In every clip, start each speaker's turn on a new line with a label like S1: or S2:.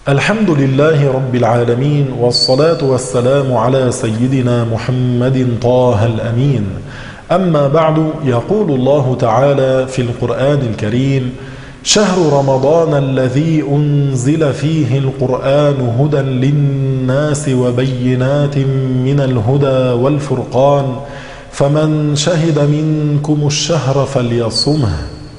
S1: الحمد لله رب العالمين، والصلاة والسلام على سيدنا محمد طه الأمين. أما بعد، يقول الله تعالى في القرآن الكريم: شهر رمضان الذي أنزل فيه القرآن هدى للناس وبينات من الهدى والفرقان، فمن شهد منكم الشهر فليصمه.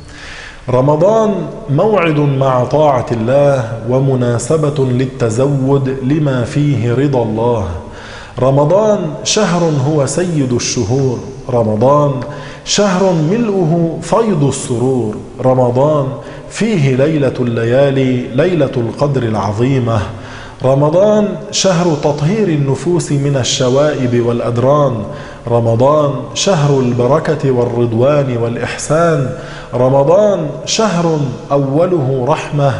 S1: رمضان موعد مع طاعة الله ومناسبة للتزود لما فيه رضا الله. رمضان شهر هو سيد الشهور. رمضان شهر ملؤه فيض السرور. رمضان فيه ليلة الليالي، ليلة القدر العظيمة. رمضان شهر تطهير النفوس من الشوائب والأدران. رمضان شهر البركة والرضوان والإحسان. رمضان شهر أوله رحمة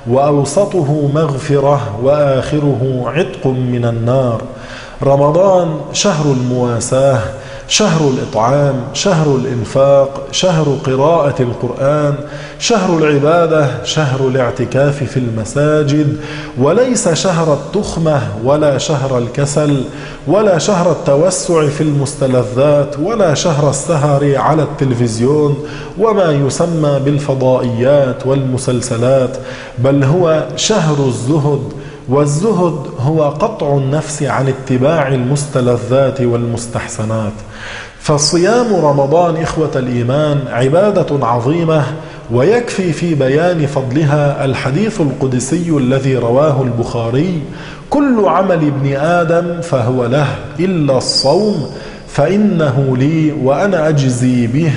S1: وأوسطه مغفرة وآخره عتق من النار. رمضان شهر المواساة، شهر الإطعام، شهر الإنفاق، شهر قراءة القرآن، شهر العبادة، شهر الاعتكاف في المساجد، وليس شهر التخمة ولا شهر الكسل ولا شهر التوسع في المستلذات ولا شهر السهر على التلفزيون وما يسمى بالفضائيات والمسلسلات، بل هو شهر الزهد. والزهد هو قطع النفس عن اتباع المستلذات والمستحسنات. فصيام رمضان إخوة الإيمان عبادة عظيمة، ويكفي في بيان فضلها الحديث القدسي الذي رواه البخاري: كل عمل ابن آدم فهو له إلا الصوم فإنه لي وأنا أجزي به.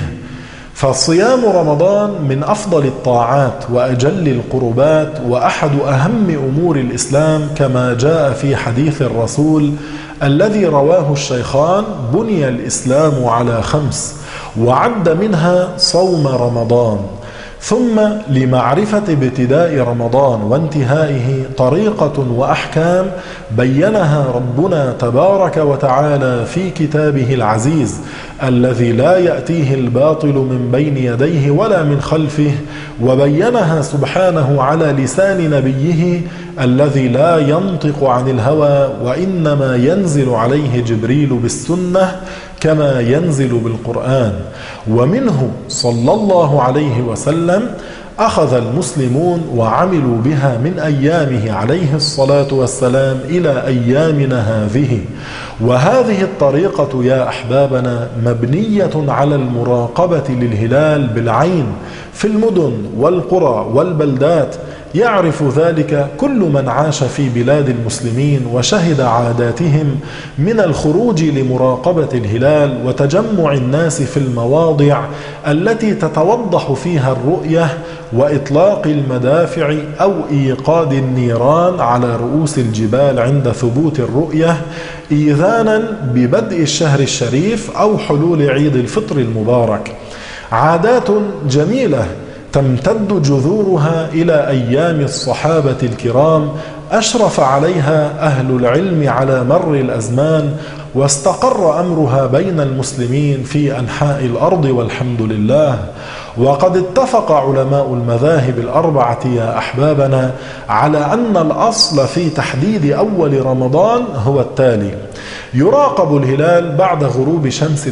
S1: فصيام رمضان من أفضل الطاعات وأجل القربات وأحد أهم أمور الإسلام، كما جاء في حديث الرسول الذي رواه الشيخان: بني الإسلام على 5، وعد منها صوم رمضان. ثم لمعرفة ابتداء رمضان وانتهائه طريقة وأحكام بينها ربنا تبارك وتعالى في كتابه العزيز الذي لا يأتيه الباطل من بين يديه ولا من خلفه، وبينها سبحانه على لسان نبيه الذي لا ينطق عن الهوى وإنما ينزل عليه جبريل بالسنة كما ينزل بالقرآن. ومنه صلى الله عليه وسلم أخذ المسلمون وعملوا بها من أيامه عليه الصلاة والسلام إلى أيامنا هذه. وهذه الطريقة يا أحبابنا مبنية على المراقبة للهلال بالعين في المدن والقرى والبلدات. يعرف ذلك كل من عاش في بلاد المسلمين وشهد عاداتهم من الخروج لمراقبة الهلال وتجمع الناس في المواضع التي تتوضح فيها الرؤية، وإطلاق المدافع أو إيقاد النيران على رؤوس الجبال عند ثبوت الرؤية، إيذانا ببدء الشهر الشريف أو حلول عيد الفطر المبارك. عادات جميلة تمتد جذورها إلى أيام الصحابة الكرام، أشرف عليها أهل العلم على مر الأزمان، واستقر أمرها بين المسلمين في أنحاء الأرض والحمد لله. وقد اتفق علماء المذاهب الأربعة يا أحبابنا على أن الأصل في تحديد أول رمضان هو التالي: يراقب الهلال بعد غروب شمس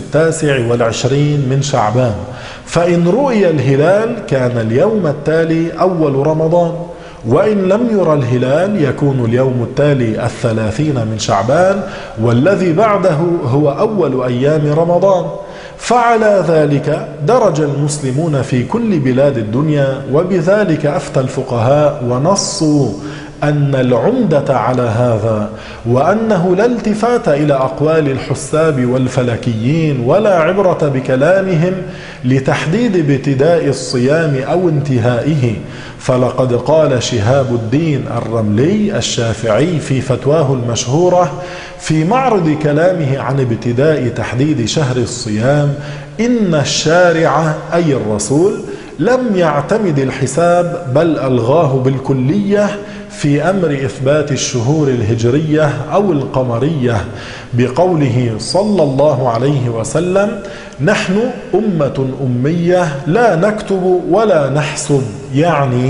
S1: 29 من شعبان، فإن رؤي الهلال كان اليوم التالي أول رمضان، وإن لم يرى الهلال يكون اليوم التالي 30 من شعبان، والذي بعده هو أول أيام رمضان. فعلى ذلك درج المسلمون في كل بلاد الدنيا، وبذلك أفتى الفقهاء ونصوا أن العمدة على هذا، وأنه لا التفات إلى أقوال الحساب والفلكيين ولا عبرة بكلامهم لتحديد ابتداء الصيام أو انتهائه. فلقد قال شهاب الدين الرملي الشافعي في فتواه المشهورة في معرض كلامه عن ابتداء تحديد شهر الصيام: إن الشارع أي الرسول لم يعتمد الحساب بل ألغاه بالكلية في أمر إثبات الشهور الهجرية أو القمرية، بقوله صلى الله عليه وسلم: نحن أمة أمية لا نكتب ولا نحسب، يعني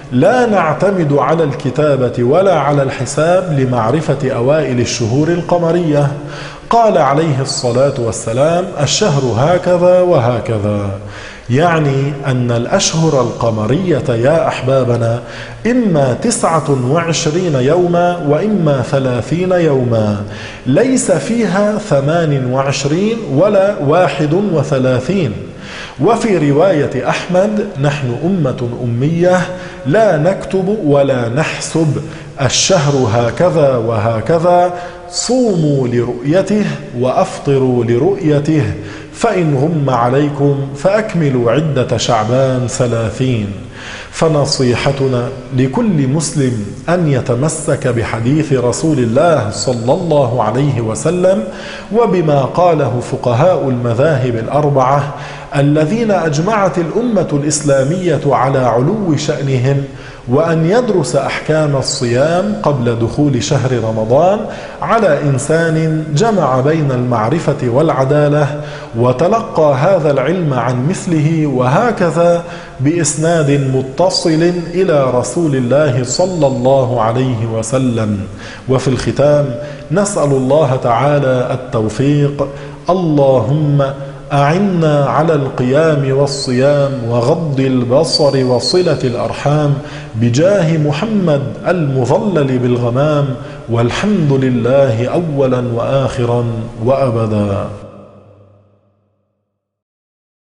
S1: لا نعتمد على الكتابة ولا على الحساب لمعرفة أوائل الشهور القمرية. قال عليه الصلاة والسلام: الشهر هكذا وهكذا، يعني أن الأشهر القمرية يا أحبابنا إما 29 يوما وإما 30 يوما، ليس فيها 28 ولا 31. وفي رواية أحمد: نحن أمة أمية لا نكتب ولا نحسب، الشهر هكذا وهكذا، صوموا لرؤيته وأفطروا لرؤيته، فإن غم عليكم فأكملوا عدة شعبان 30. فنصيحتنا لكل مسلم أن يتمسك بحديث رسول الله صلى الله عليه وسلم وبما قاله فقهاء المذاهب الأربعة الذين أجمعت الأمة الإسلامية على علو شأنهم، وأن يدرس أحكام الصيام قبل دخول شهر رمضان على إنسان جمع بين المعرفة والعدالة وتلقى هذا العلم عن مثله، وهكذا بإسناد متصل إلى رسول الله صلى الله عليه وسلم. وفي الختام نسأل الله تعالى التوفيق. اللهم أعنا على القيام والصيام وغض البصر وصلة الأرحام بجاه محمد المظلل بالغمام، والحمد لله أولا وآخرا وأبدا.